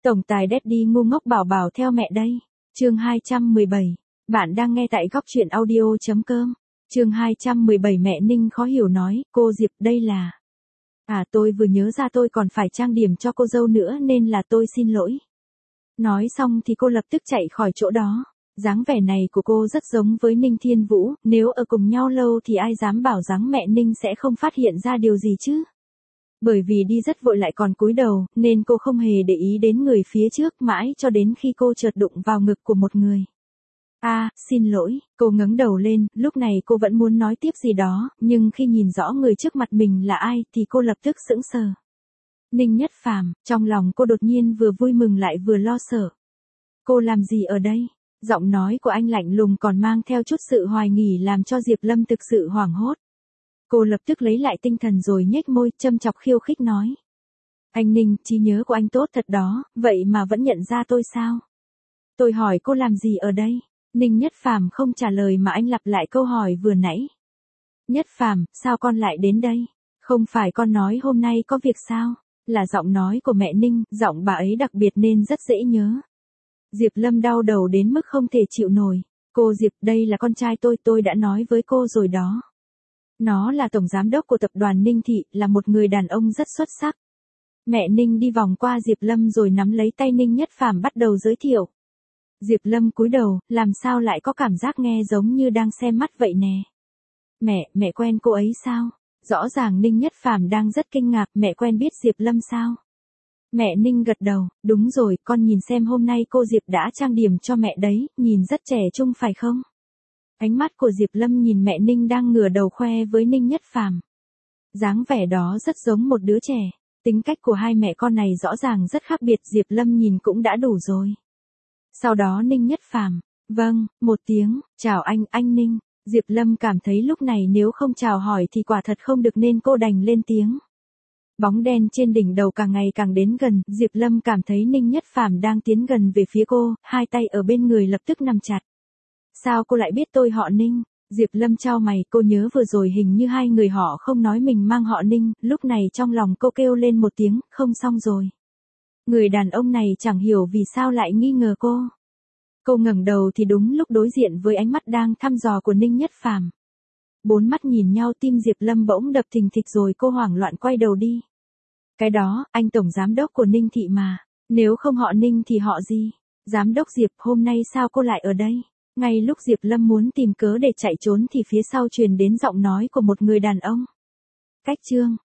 Tổng tài Daddy ngu ngốc bảo bảo theo mẹ đây. Chương 217. Bạn đang nghe tại góc truyện audio.com. Chương 217 mẹ Ninh khó hiểu nói, cô Diệp đây là... tôi vừa nhớ ra tôi còn phải trang điểm cho cô dâu nữa nên là tôi xin lỗi. Nói xong thì cô lập tức chạy khỏi chỗ đó. Dáng vẻ này của cô rất giống với Ninh Thiên Vũ, nếu ở cùng nhau lâu thì ai dám bảo dáng mẹ Ninh sẽ không phát hiện ra điều gì chứ. Bởi vì đi rất vội lại còn cúi đầu, nên cô không hề để ý đến người phía trước mãi cho đến khi cô chợt đụng vào ngực của một người. Xin lỗi, cô ngẩng đầu lên, lúc này cô vẫn muốn nói tiếp gì đó, nhưng khi nhìn rõ người trước mặt mình là ai thì cô lập tức sững sờ. Ninh Nhất Phàm, trong lòng cô đột nhiên vừa vui mừng lại vừa lo sợ. Cô làm gì ở đây? Giọng nói của anh lạnh lùng còn mang theo chút sự hoài nghi làm cho Diệp Lâm thực sự hoảng hốt. Cô lập tức lấy lại tinh thần rồi nhếch môi, châm chọc khiêu khích nói. Anh Ninh, trí nhớ của anh tốt thật đó, vậy mà vẫn nhận ra tôi sao? Tôi hỏi cô làm gì ở đây? Ninh Nhất Phàm không trả lời mà anh lặp lại câu hỏi vừa nãy. Nhất Phàm, sao con lại đến đây? Không phải con nói hôm nay có việc sao? Là giọng nói của mẹ Ninh, giọng bà ấy đặc biệt nên rất dễ nhớ. Diệp Lâm đau đầu đến mức không thể chịu nổi. Cô Diệp, đây là con trai tôi đã nói với cô rồi đó. Nó là tổng giám đốc của tập đoàn Ninh Thị, là một người đàn ông rất xuất sắc. Mẹ Ninh đi vòng qua Diệp Lâm rồi nắm lấy tay Ninh Nhất Phàm bắt đầu giới thiệu. Diệp Lâm cúi đầu, làm sao lại có cảm giác nghe giống như đang xem mắt vậy nè. Mẹ quen cô ấy sao? Rõ ràng Ninh Nhất Phàm đang rất kinh ngạc, mẹ quen biết Diệp Lâm sao? Mẹ Ninh gật đầu, đúng rồi, con nhìn xem hôm nay cô Diệp đã trang điểm cho mẹ đấy, nhìn rất trẻ trung phải không? Ánh mắt của Diệp Lâm nhìn mẹ Ninh đang ngửa đầu khoe với Ninh Nhất Phàm. Dáng vẻ đó rất giống một đứa trẻ, tính cách của hai mẹ con này rõ ràng rất khác biệt, Diệp Lâm nhìn cũng đã đủ rồi. Sau đó Ninh Nhất Phàm, vâng, một tiếng, chào anh Ninh. Diệp Lâm cảm thấy lúc này nếu không chào hỏi thì quả thật không được nên cô đành lên tiếng. Bóng đen trên đỉnh đầu càng ngày càng đến gần, Diệp Lâm cảm thấy Ninh Nhất Phàm đang tiến gần về phía cô, hai tay ở bên người lập tức nắm chặt. Sao cô lại biết tôi họ Ninh? Diệp Lâm chau mày, cô nhớ vừa rồi hình như hai người họ không nói mình mang họ Ninh, lúc này trong lòng cô kêu lên một tiếng, không xong rồi. Người đàn ông này chẳng hiểu vì sao lại nghi ngờ cô. Cô ngẩng đầu thì đúng lúc đối diện với ánh mắt đang thăm dò của Ninh Nhất Phàm. Bốn mắt nhìn nhau, tim Diệp Lâm bỗng đập thình thịch rồi cô hoảng loạn quay đầu đi. Cái đó, anh tổng giám đốc của Ninh Thị mà, nếu không họ Ninh thì họ gì? Giám đốc Diệp, hôm nay sao cô lại ở đây? Ngay lúc Diệp Lâm muốn tìm cớ để chạy trốn thì phía sau truyền đến giọng nói của một người đàn ông. Cách chương